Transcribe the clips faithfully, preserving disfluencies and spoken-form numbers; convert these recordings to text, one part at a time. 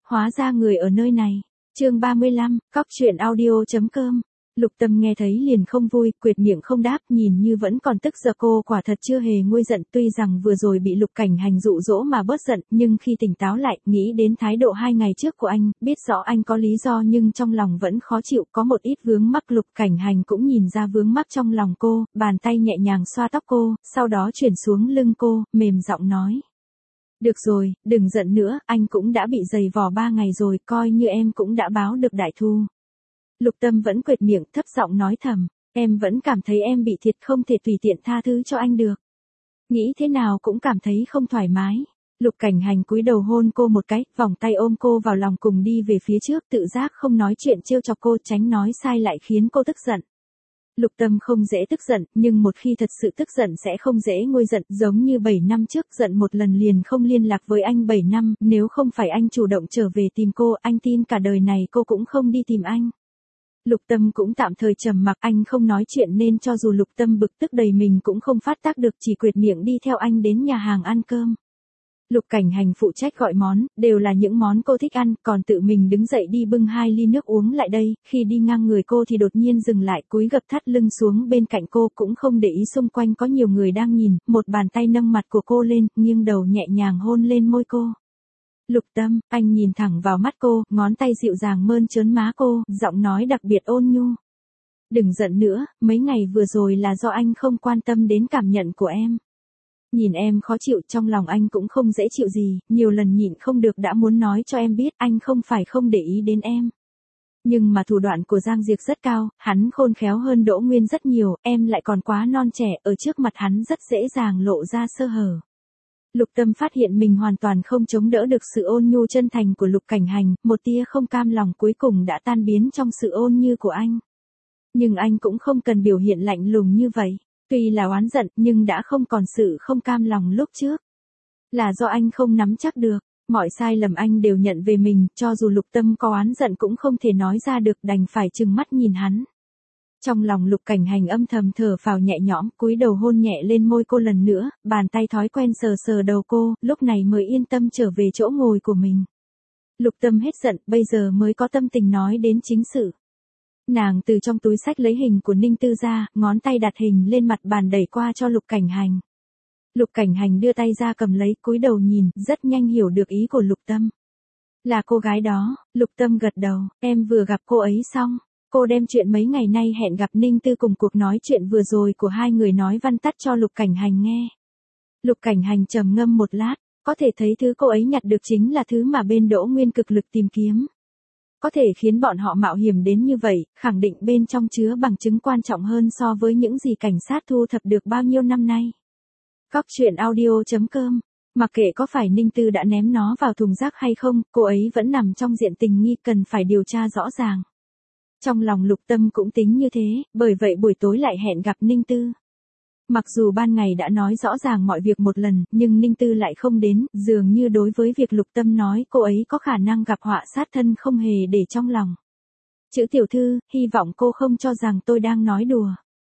hóa ra người ở nơi này. Chương ba mươi lăm, cóc truyện audio chấm com. Lục Tâm nghe thấy liền không vui, quệt miệng không đáp, nhìn như vẫn còn tức giận. Cô quả thật chưa hề nguôi giận, tuy rằng vừa rồi bị Lục Cảnh Hành dụ dỗ mà bớt giận, nhưng khi tỉnh táo lại, nghĩ đến thái độ hai ngày trước của anh, biết rõ anh có lý do nhưng trong lòng vẫn khó chịu, có một ít vướng mắc. Lục Cảnh Hành cũng nhìn ra vướng mắc trong lòng cô, bàn tay nhẹ nhàng xoa tóc cô, sau đó chuyển xuống lưng cô, mềm giọng nói. Được rồi, đừng giận nữa, anh cũng đã bị giày vò ba ngày rồi, coi như em cũng đã báo được đại thù. Lục Tâm vẫn quệt miệng, thấp giọng nói thầm, em vẫn cảm thấy em bị thiệt, không thể tùy tiện tha thứ cho anh được. Nghĩ thế nào cũng cảm thấy không thoải mái. Lục Cảnh Hành cúi đầu hôn cô một cái, vòng tay ôm cô vào lòng cùng đi về phía trước, tự giác không nói chuyện trêu chọc cô, tránh nói sai lại khiến cô tức giận. Lục Tâm không dễ tức giận, nhưng một khi thật sự tức giận sẽ không dễ nguôi giận, giống như bảy năm trước giận một lần liền không liên lạc với anh bảy năm, nếu không phải anh chủ động trở về tìm cô, anh tin cả đời này cô cũng không đi tìm anh. Lục Tâm cũng tạm thời trầm mặc, anh không nói chuyện nên cho dù Lục Tâm bực tức đầy mình cũng không phát tác được, chỉ quệt miệng đi theo anh đến nhà hàng ăn cơm. Lục Cảnh Hành phụ trách gọi món, đều là những món cô thích ăn, còn tự mình đứng dậy đi bưng hai ly nước uống lại đây, khi đi ngang người cô thì đột nhiên dừng lại, cúi gập thắt lưng xuống bên cạnh cô, cũng không để ý xung quanh có nhiều người đang nhìn, một bàn tay nâng mặt của cô lên, nghiêng đầu nhẹ nhàng hôn lên môi cô. Lục Tâm, anh nhìn thẳng vào mắt cô, ngón tay dịu dàng mơn trớn má cô, giọng nói đặc biệt ôn nhu. Đừng giận nữa, mấy ngày vừa rồi là do anh không quan tâm đến cảm nhận của em. Nhìn em khó chịu, trong lòng anh cũng không dễ chịu gì, nhiều lần nhịn không được đã muốn nói cho em biết, anh không phải không để ý đến em. Nhưng mà thủ đoạn của Giang Diệc rất cao, hắn khôn khéo hơn Đỗ Nguyên rất nhiều, em lại còn quá non trẻ, ở trước mặt hắn rất dễ dàng lộ ra sơ hở. Lục Tâm phát hiện mình hoàn toàn không chống đỡ được sự ôn nhu chân thành của Lục Cảnh Hành, một tia không cam lòng cuối cùng đã tan biến trong sự ôn như của anh. Nhưng anh cũng không cần biểu hiện lạnh lùng như vậy. Tuy là oán giận nhưng đã không còn sự không cam lòng lúc trước. Là do anh không nắm chắc được, mọi sai lầm anh đều nhận về mình, cho dù Lục Tâm có oán giận cũng không thể nói ra được, đành phải trừng mắt nhìn hắn. Trong lòng Lục Cảnh Hành âm thầm thở phào nhẹ nhõm, cúi đầu hôn nhẹ lên môi cô lần nữa, bàn tay thói quen sờ sờ đầu cô, lúc này mới yên tâm trở về chỗ ngồi của mình. Lục Tâm hết giận, bây giờ mới có tâm tình nói đến chính sự. Nàng từ trong túi xách lấy hình của Ninh Tư ra, ngón tay đặt hình lên mặt bàn đẩy qua cho Lục Cảnh Hành. Lục Cảnh Hành đưa tay ra cầm lấy, cúi đầu nhìn, rất nhanh hiểu được ý của Lục Tâm. Là cô gái đó. Lục Tâm gật đầu, em vừa gặp cô ấy xong. Cô đem chuyện mấy ngày nay hẹn gặp Ninh Tư cùng cuộc nói chuyện vừa rồi của hai người nói văn tắt cho Lục Cảnh Hành nghe. Lục Cảnh Hành trầm ngâm một lát, có thể thấy thứ cô ấy nhặt được chính là thứ mà bên Đỗ Nguyên cực lực tìm kiếm. Có thể khiến bọn họ mạo hiểm đến như vậy, khẳng định bên trong chứa bằng chứng quan trọng hơn so với những gì cảnh sát thu thập được bao nhiêu năm nay. Cóc truyện audio chấm com. Mặc kệ có phải Ninh Tư đã ném nó vào thùng rác hay không, cô ấy vẫn nằm trong diện tình nghi, cần phải điều tra rõ ràng. Trong lòng Lục Tâm cũng tính như thế, bởi vậy buổi tối lại hẹn gặp Ninh Tư. Mặc dù ban ngày đã nói rõ ràng mọi việc một lần, nhưng Ninh Tư lại không đến, dường như đối với việc Lục Tâm nói cô ấy có khả năng gặp họa sát thân không hề để trong lòng. Chữ tiểu thư, hy vọng cô không cho rằng tôi đang nói đùa.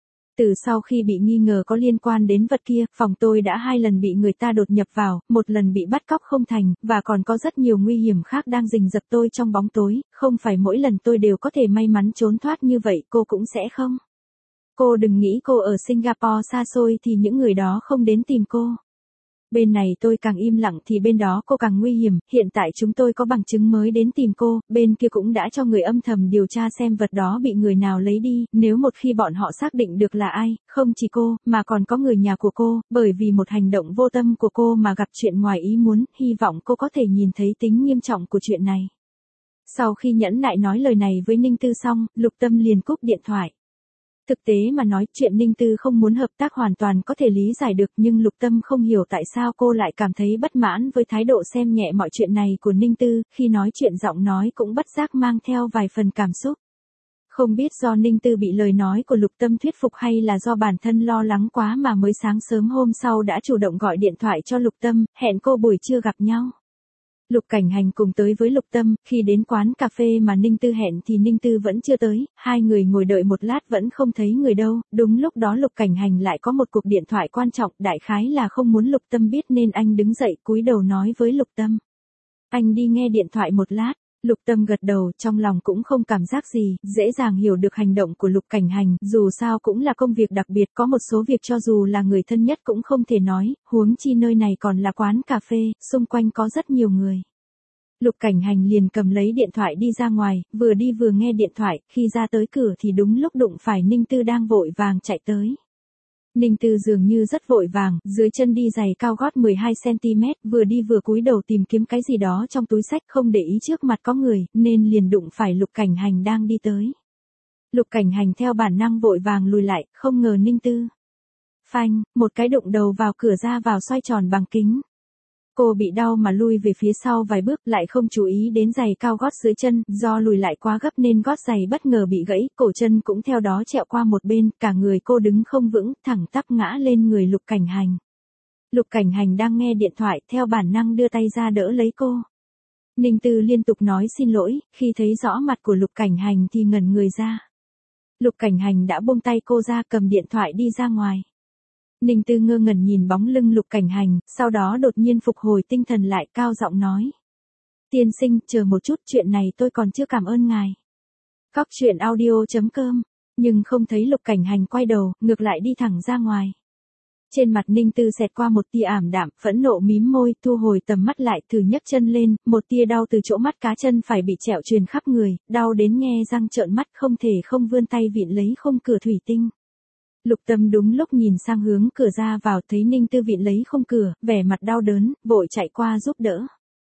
Từ sau khi bị nghi ngờ có liên quan đến vật kia, phòng tôi đã hai lần bị người ta đột nhập vào, một lần bị bắt cóc không thành, và còn có rất nhiều nguy hiểm khác đang rình rập tôi trong bóng tối, không phải mỗi lần tôi đều có thể may mắn trốn thoát như vậy, cô cũng sẽ không. Cô đừng nghĩ cô ở Singapore xa xôi thì những người đó không đến tìm cô. Bên này tôi càng im lặng thì bên đó cô càng nguy hiểm, hiện tại chúng tôi có bằng chứng mới đến tìm cô, bên kia cũng đã cho người âm thầm điều tra xem vật đó bị người nào lấy đi, nếu một khi bọn họ xác định được là ai, không chỉ cô, mà còn có người nhà của cô, bởi vì một hành động vô tâm của cô mà gặp chuyện ngoài ý muốn, hy vọng cô có thể nhìn thấy tính nghiêm trọng của chuyện này. Sau khi nhẫn nại nói lời này với Ninh Tư xong, Lục Tâm liền cúp điện thoại. Thực tế mà nói, chuyện Ninh Tư không muốn hợp tác hoàn toàn có thể lý giải được, nhưng Lục Tâm không hiểu tại sao cô lại cảm thấy bất mãn với thái độ xem nhẹ mọi chuyện này của Ninh Tư, khi nói chuyện giọng nói cũng bất giác mang theo vài phần cảm xúc. Không biết do Ninh Tư bị lời nói của Lục Tâm thuyết phục hay là do bản thân lo lắng quá mà mới sáng sớm hôm sau đã chủ động gọi điện thoại cho Lục Tâm, hẹn cô buổi trưa gặp nhau. Lục Cảnh Hành cùng tới với Lục Tâm, khi đến quán cà phê mà Ninh Tư hẹn thì Ninh Tư vẫn chưa tới, hai người ngồi đợi một lát vẫn không thấy người đâu, đúng lúc đó Lục Cảnh Hành lại có một cuộc điện thoại quan trọng, đại khái là không muốn Lục Tâm biết nên anh đứng dậy cúi đầu nói với Lục Tâm. Anh đi nghe điện thoại một lát. Lục Tâm gật đầu, trong lòng cũng không cảm giác gì, dễ dàng hiểu được hành động của Lục Cảnh Hành, dù sao cũng là công việc đặc biệt, có một số việc cho dù là người thân nhất cũng không thể nói, huống chi nơi này còn là quán cà phê, xung quanh có rất nhiều người. Lục Cảnh Hành liền cầm lấy điện thoại đi ra ngoài, vừa đi vừa nghe điện thoại, khi ra tới cửa thì đúng lúc đụng phải Ninh Tư đang vội vàng chạy tới. Ninh Tư dường như rất vội vàng, dưới chân đi giày cao gót mười hai xăng ti mét, vừa đi vừa cúi đầu tìm kiếm cái gì đó trong túi xách, không để ý trước mặt có người, nên liền đụng phải Lục Cảnh Hành đang đi tới. Lục Cảnh Hành theo bản năng vội vàng lùi lại, không ngờ Ninh Tư. Phanh, một cái đụng đầu vào cửa ra vào xoay tròn bằng kính. Cô bị đau mà lui về phía sau vài bước, lại không chú ý đến giày cao gót dưới chân, do lùi lại quá gấp nên gót giày bất ngờ bị gãy, cổ chân cũng theo đó trẹo qua một bên, cả người cô đứng không vững, thẳng tắp ngã lên người Lục Cảnh Hành. Lục Cảnh Hành đang nghe điện thoại, theo bản năng đưa tay ra đỡ lấy cô. Ninh Tư liên tục nói xin lỗi, khi thấy rõ mặt của Lục Cảnh Hành thì ngẩn người ra. Lục Cảnh Hành đã buông tay cô ra, cầm điện thoại đi ra ngoài. Ninh Tư ngơ ngẩn nhìn bóng lưng Lục Cảnh Hành, sau đó đột nhiên phục hồi tinh thần lại, cao giọng nói. Tiên sinh, chờ một chút, chuyện này tôi còn chưa cảm ơn ngài. Cóc truyện audio chấm com, nhưng không thấy Lục Cảnh Hành quay đầu, ngược lại đi thẳng ra ngoài. Trên mặt Ninh Tư xẹt qua một tia ảm đạm, phẫn nộ mím môi, thu hồi tầm mắt lại, thử nhấc chân lên, một tia đau từ chỗ mắt cá chân phải bị trẹo truyền khắp người, đau đến nhe răng trợn mắt, không thể không vươn tay vịn lấy khung cửa thủy tinh. Lục Tâm đúng lúc nhìn sang hướng cửa ra vào, thấy Ninh Tư vịn lấy khung cửa, vẻ mặt đau đớn, vội chạy qua giúp đỡ.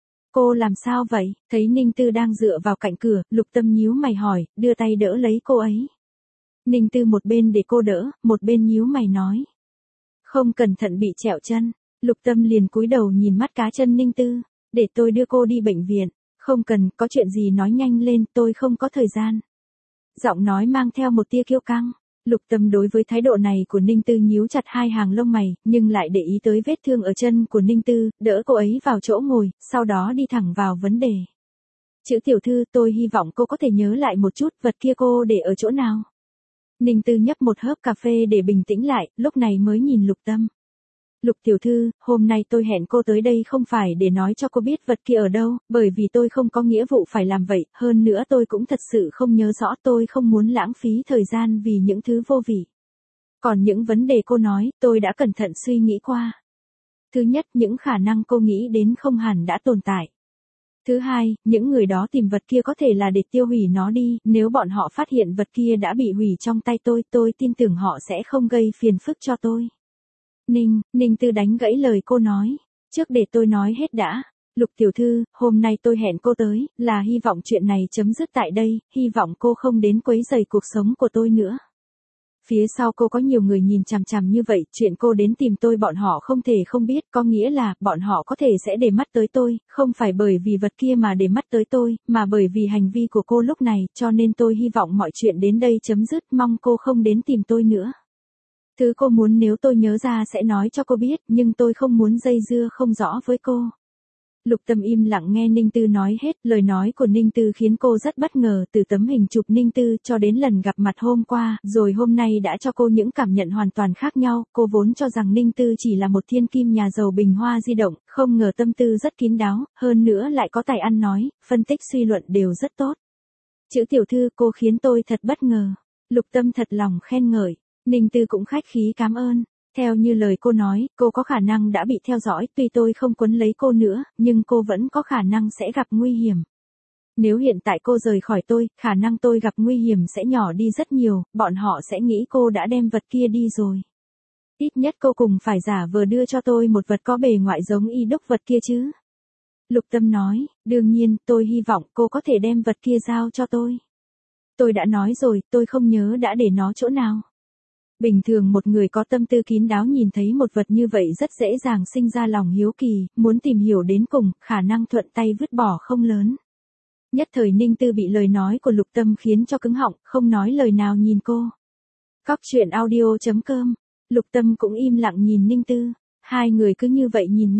Cô làm sao vậy? Thấy Ninh Tư đang dựa vào cạnh cửa, Lục Tâm nhíu mày hỏi, đưa tay đỡ lấy cô ấy. Ninh Tư một bên để cô đỡ, một bên nhíu mày nói. Không cẩn thận bị trẹo chân. Lục Tâm liền cúi đầu nhìn mắt cá chân Ninh Tư. Để tôi đưa cô đi bệnh viện. Không cần, có chuyện gì nói nhanh lên, tôi không có thời gian. Giọng nói mang theo một tia kiêu căng. Lục Tâm đối với thái độ này của Ninh Tư nhíu chặt hai hàng lông mày, nhưng lại để ý tới vết thương ở chân của Ninh Tư, đỡ cô ấy vào chỗ ngồi, sau đó đi thẳng vào vấn đề. Chữ tiểu thư, tôi hy vọng cô có thể nhớ lại một chút, vật kia cô để ở chỗ nào. Ninh Tư nhấp một hớp cà phê để bình tĩnh lại, lúc này mới nhìn Lục Tâm. Lục tiểu thư, hôm nay tôi hẹn cô tới đây không phải để nói cho cô biết vật kia ở đâu, bởi vì tôi không có nghĩa vụ phải làm vậy, hơn nữa tôi cũng thật sự không nhớ rõ, tôi không muốn lãng phí thời gian vì những thứ vô vị. Còn những vấn đề cô nói, tôi đã cẩn thận suy nghĩ qua. Thứ nhất, những khả năng cô nghĩ đến không hẳn đã tồn tại. Thứ hai, những người đó tìm vật kia có thể là để tiêu hủy nó đi, nếu bọn họ phát hiện vật kia đã bị hủy trong tay tôi, tôi tin tưởng họ sẽ không gây phiền phức cho tôi. Ninh, Ninh Tư đánh gãy lời cô nói. Trước để tôi nói hết đã. Lục tiểu thư, hôm nay tôi hẹn cô tới, là hy vọng chuyện này chấm dứt tại đây, hy vọng cô không đến quấy rầy cuộc sống của tôi nữa. Phía sau cô có nhiều người nhìn chằm chằm như vậy, chuyện cô đến tìm tôi bọn họ không thể không biết, có nghĩa là, bọn họ có thể sẽ để mắt tới tôi, không phải bởi vì vật kia mà để mắt tới tôi, mà bởi vì hành vi của cô lúc này, cho nên tôi hy vọng mọi chuyện đến đây chấm dứt, mong cô không đến tìm tôi nữa. Thứ cô muốn nếu tôi nhớ ra sẽ nói cho cô biết, nhưng tôi không muốn dây dưa không rõ với cô. Lục Tâm im lặng nghe Ninh Tư nói hết, lời nói của Ninh Tư khiến cô rất bất ngờ, từ tấm hình chụp Ninh Tư cho đến lần gặp mặt hôm qua, rồi hôm nay đã cho cô những cảm nhận hoàn toàn khác nhau, cô vốn cho rằng Ninh Tư chỉ là một thiên kim nhà giàu bình hoa di động, không ngờ tâm tư rất kín đáo, hơn nữa lại có tài ăn nói, phân tích suy luận đều rất tốt. Chữ tiểu thư, cô khiến tôi thật bất ngờ. Lục Tâm thật lòng khen ngợi. Ninh Tư cũng khách khí cảm ơn. Theo như lời cô nói, cô có khả năng đã bị theo dõi, tuy tôi không quấn lấy cô nữa, nhưng cô vẫn có khả năng sẽ gặp nguy hiểm. Nếu hiện tại cô rời khỏi tôi, khả năng tôi gặp nguy hiểm sẽ nhỏ đi rất nhiều, bọn họ sẽ nghĩ cô đã đem vật kia đi rồi. Ít nhất cô cùng phải giả vờ đưa cho tôi một vật có bề ngoại giống y đúc vật kia chứ. Lục Tâm nói, đương nhiên, tôi hy vọng cô có thể đem vật kia giao cho tôi. Tôi đã nói rồi, tôi không nhớ đã để nó chỗ nào. Bình thường một người có tâm tư kín đáo nhìn thấy một vật như vậy rất dễ dàng sinh ra lòng hiếu kỳ, muốn tìm hiểu đến cùng, khả năng thuận tay vứt bỏ không lớn. Nhất thời Ninh Tư bị lời nói của Lục Tâm khiến cho cứng họng, không nói lời nào nhìn cô. Cóc truyện audio chấm com, Lục Tâm cũng im lặng nhìn Ninh Tư, hai người cứ như vậy nhìn nhau.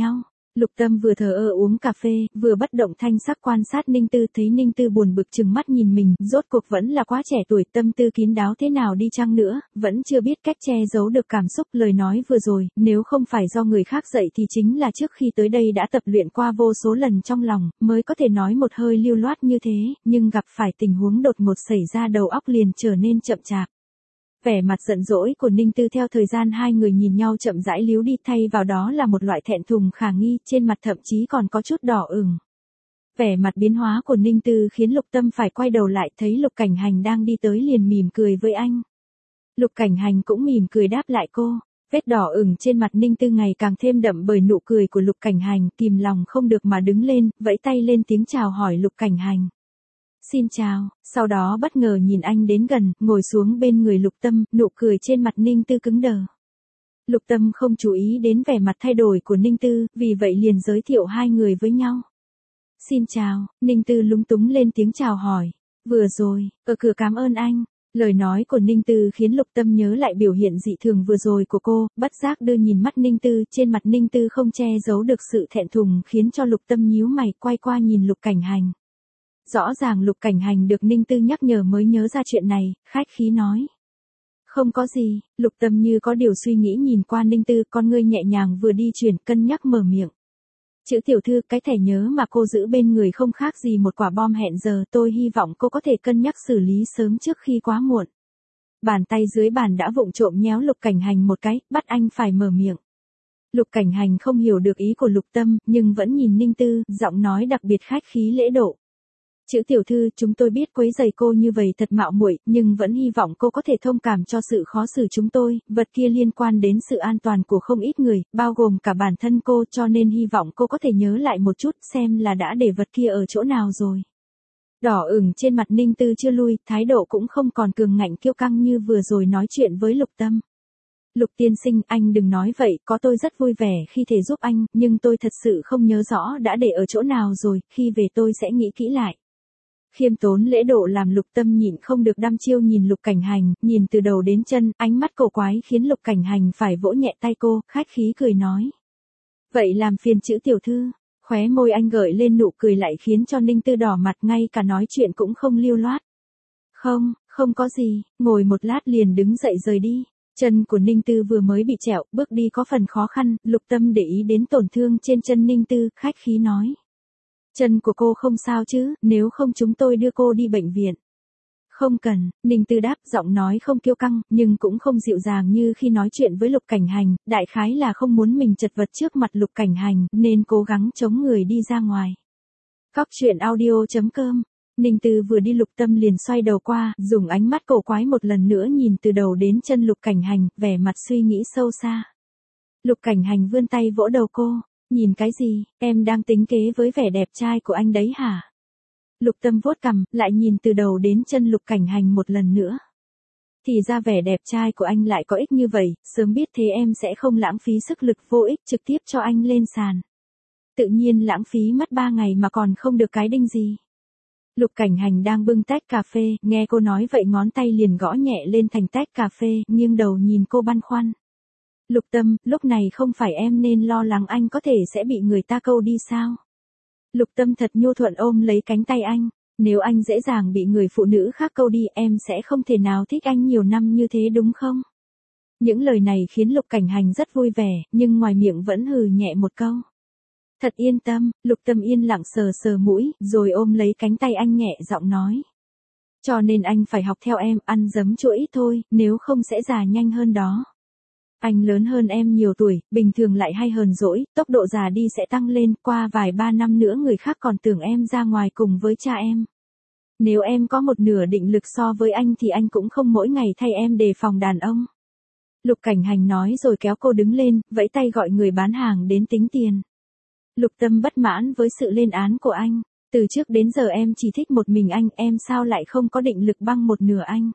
Lục Tâm vừa thờ ơ uống cà phê, vừa bất động thanh sắc quan sát Ninh Tư, thấy Ninh Tư buồn bực trừng mắt nhìn mình, rốt cuộc vẫn là quá trẻ tuổi, tâm tư kín đáo thế nào đi chăng nữa, vẫn chưa biết cách che giấu được cảm xúc, lời nói vừa rồi, nếu không phải do người khác dạy thì chính là trước khi tới đây đã tập luyện qua vô số lần trong lòng, mới có thể nói một hơi lưu loát như thế, nhưng gặp phải tình huống đột ngột xảy ra đầu óc liền trở nên chậm chạp. Vẻ mặt giận dỗi của Ninh Tư theo thời gian hai người nhìn nhau chậm rãi líu đi, thay vào đó là một loại thẹn thùng khả nghi, trên mặt thậm chí còn có chút đỏ ửng. Vẻ mặt biến hóa của Ninh Tư khiến Lục Tâm phải quay đầu lại, thấy Lục Cảnh Hành đang đi tới liền mỉm cười với anh. Lục Cảnh Hành cũng mỉm cười đáp lại cô. Vết đỏ ửng trên mặt Ninh Tư ngày càng thêm đậm bởi nụ cười của Lục Cảnh Hành, kìm lòng không được mà đứng lên, vẫy tay lên tiếng chào hỏi Lục Cảnh Hành. Xin chào, sau đó bất ngờ nhìn anh đến gần, ngồi xuống bên người Lục Tâm, nụ cười trên mặt Ninh Tư cứng đờ. Lục Tâm không chú ý đến vẻ mặt thay đổi của Ninh Tư, vì vậy liền giới thiệu hai người với nhau. Xin chào, Ninh Tư lúng túng lên tiếng chào hỏi. Vừa rồi, ở cửa cảm ơn anh. Lời nói của Ninh Tư khiến Lục Tâm nhớ lại biểu hiện dị thường vừa rồi của cô, bất giác đưa nhìn mắt Ninh Tư, trên mặt Ninh Tư không che giấu được sự thẹn thùng khiến cho Lục Tâm nhíu mày, quay qua nhìn Lục Cảnh Hành. Rõ ràng Lục Cảnh Hành được Ninh Tư nhắc nhở mới nhớ ra chuyện này, khách khí nói. Không có gì, Lục Tâm như có điều suy nghĩ nhìn qua Ninh Tư, con ngươi nhẹ nhàng vừa đi chuyển, cân nhắc mở miệng. Chữ tiểu thư, cái thẻ nhớ mà cô giữ bên người không khác gì một quả bom hẹn giờ, tôi hy vọng cô có thể cân nhắc xử lý sớm trước khi quá muộn. Bàn tay dưới bàn đã vụng trộm nhéo Lục Cảnh Hành một cái, bắt anh phải mở miệng. Lục Cảnh Hành không hiểu được ý của Lục Tâm, nhưng vẫn nhìn Ninh Tư, giọng nói đặc biệt khách khí lễ độ. Chữ tiểu thư, chúng tôi biết quấy rầy cô như vậy thật mạo muội, nhưng vẫn hy vọng cô có thể thông cảm cho sự khó xử chúng tôi, vật kia liên quan đến sự an toàn của không ít người, bao gồm cả bản thân cô, cho nên hy vọng cô có thể nhớ lại một chút xem là đã để vật kia ở chỗ nào rồi. Đỏ ửng trên mặt Ninh Tư chưa lui, thái độ cũng không còn cường ngạnh kiêu căng như vừa rồi nói chuyện với Lục Tâm. Lục tiên sinh, anh đừng nói vậy, có tôi rất vui vẻ khi thể giúp anh, nhưng tôi thật sự không nhớ rõ đã để ở chỗ nào rồi, khi về tôi sẽ nghĩ kỹ lại. Khiêm tốn lễ độ làm Lục Tâm nhịn không được đăm chiêu nhìn Lục Cảnh Hành, nhìn từ đầu đến chân, ánh mắt cổ quái khiến Lục Cảnh Hành phải vỗ nhẹ tay cô, khách khí cười nói. Vậy làm phiền chữ tiểu thư, khóe môi anh gợi lên nụ cười lại khiến cho Ninh Tư đỏ mặt, ngay cả nói chuyện cũng không lưu loát. Không, không có gì, ngồi một lát liền đứng dậy rời đi. Chân của Ninh Tư vừa mới bị trẹo, bước đi có phần khó khăn, Lục Tâm để ý đến tổn thương trên chân Ninh Tư, khách khí nói. Chân của cô không sao chứ, nếu không chúng tôi đưa cô đi bệnh viện. Không cần, Ninh Tư đáp, giọng nói không kiêu căng, nhưng cũng không dịu dàng như khi nói chuyện với Lục Cảnh Hành, đại khái là không muốn mình chật vật trước mặt Lục Cảnh Hành, nên cố gắng chống người đi ra ngoài. Cóc truyện audio chấm com. Ninh Tư vừa đi Lục Tâm liền xoay đầu qua, dùng ánh mắt cổ quái một lần nữa nhìn từ đầu đến chân Lục Cảnh Hành, vẻ mặt suy nghĩ sâu xa. Lục Cảnh Hành vươn tay vỗ đầu cô. Nhìn cái gì, em đang tính kế với vẻ đẹp trai của anh đấy hả? Lục Tâm vuốt cằm, lại nhìn từ đầu đến chân Lục Cảnh Hành một lần nữa. Thì ra vẻ đẹp trai của anh lại có ích như vậy, sớm biết thế em sẽ không lãng phí sức lực vô ích trực tiếp cho anh lên sàn. Tự nhiên lãng phí mất ba ngày mà còn không được cái đinh gì. Lục Cảnh Hành đang bưng tách cà phê, nghe cô nói vậy ngón tay liền gõ nhẹ lên thành tách cà phê, nghiêng đầu nhìn cô băn khoăn. Lục Tâm, lúc này không phải em nên lo lắng anh có thể sẽ bị người ta câu đi sao? Lục Tâm thật nhu thuận ôm lấy cánh tay anh. Nếu anh dễ dàng bị người phụ nữ khác câu đi, em sẽ không thể nào thích anh nhiều năm như thế đúng không? Những lời này khiến Lục Cảnh Hành rất vui vẻ, nhưng ngoài miệng vẫn hừ nhẹ một câu. Thật yên tâm, Lục Tâm yên lặng sờ sờ mũi, rồi ôm lấy cánh tay anh nhẹ giọng nói. Cho nên anh phải học theo em, ăn giấm chua ít thôi, nếu không sẽ già nhanh hơn đó. Anh lớn hơn em nhiều tuổi, bình thường lại hay hờn dỗi, tốc độ già đi sẽ tăng lên, qua vài ba năm nữa người khác còn tưởng em ra ngoài cùng với cha em. Nếu em có một nửa định lực so với anh thì anh cũng không mỗi ngày thay em đề phòng đàn ông. Lục Cảnh Hành nói rồi kéo cô đứng lên, vẫy tay gọi người bán hàng đến tính tiền. Lục Tâm bất mãn với sự lên án của anh. Từ trước đến giờ em chỉ thích một mình anh, em sao lại không có định lực bằng một nửa anh?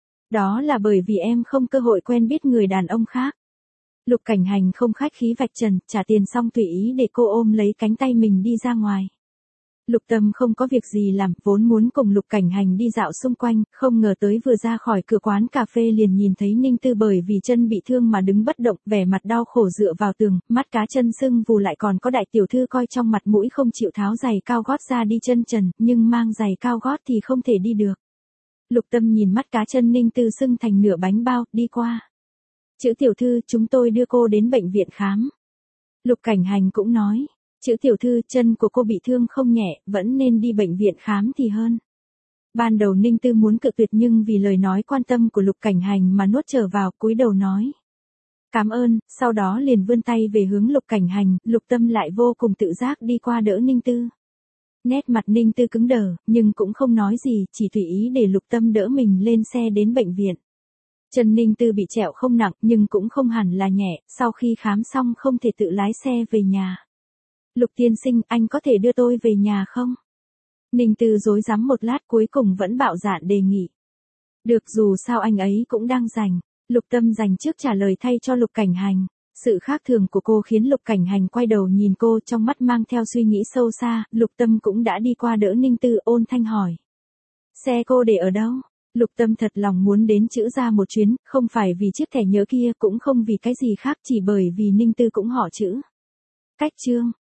Đó là bởi vì em không cơ hội quen biết người đàn ông khác. Lục Cảnh Hành không khách khí vạch trần, trả tiền xong tùy ý để cô ôm lấy cánh tay mình đi ra ngoài. Lục Tâm không có việc gì làm, vốn muốn cùng Lục Cảnh Hành đi dạo xung quanh, không ngờ tới vừa ra khỏi cửa quán cà phê liền nhìn thấy Ninh Tư bởi vì chân bị thương mà đứng bất động, vẻ mặt đau khổ dựa vào tường, mắt cá chân sưng vù, lại còn có đại tiểu thư coi trong mặt mũi không chịu tháo giày cao gót ra đi chân trần, nhưng mang giày cao gót thì không thể đi được. Lục Tâm nhìn mắt cá chân Ninh Tư sưng thành nửa bánh bao, đi qua. Chữ tiểu thư, chúng tôi đưa cô đến bệnh viện khám. Lục Cảnh Hành cũng nói. Chữ tiểu thư, chân của cô bị thương không nhẹ, vẫn nên đi bệnh viện khám thì hơn. Ban đầu Ninh Tư muốn cự tuyệt nhưng vì lời nói quan tâm của Lục Cảnh Hành mà nuốt trở vào, cúi đầu nói. Cảm ơn, sau đó liền vươn tay về hướng Lục Cảnh Hành, Lục Tâm lại vô cùng tự giác đi qua đỡ Ninh Tư. Nét mặt Ninh Tư cứng đờ, nhưng cũng không nói gì, chỉ tùy ý để Lục Tâm đỡ mình lên xe đến bệnh viện. Chân Ninh Tư bị trẹo không nặng nhưng cũng không hẳn là nhẹ, sau khi khám xong không thể tự lái xe về nhà. Lục tiên sinh, anh có thể đưa tôi về nhà không? Ninh Tư rối rắm một lát cuối cùng vẫn bạo dạn đề nghị. Được, dù sao anh ấy cũng đang rảnh. Lục Tâm dành trước trả lời thay cho Lục Cảnh Hành. Sự khác thường của cô khiến Lục Cảnh Hành quay đầu nhìn cô, trong mắt mang theo suy nghĩ sâu xa. Lục Tâm cũng đã đi qua đỡ Ninh Tư, ôn thanh hỏi. Xe cô để ở đâu? Lục Tâm thật lòng muốn đến Chữ Gia một chuyến, không phải vì chiếc thẻ nhớ kia, cũng không vì cái gì khác, chỉ bởi vì Ninh Tư cũng họ Chữ. Cách chương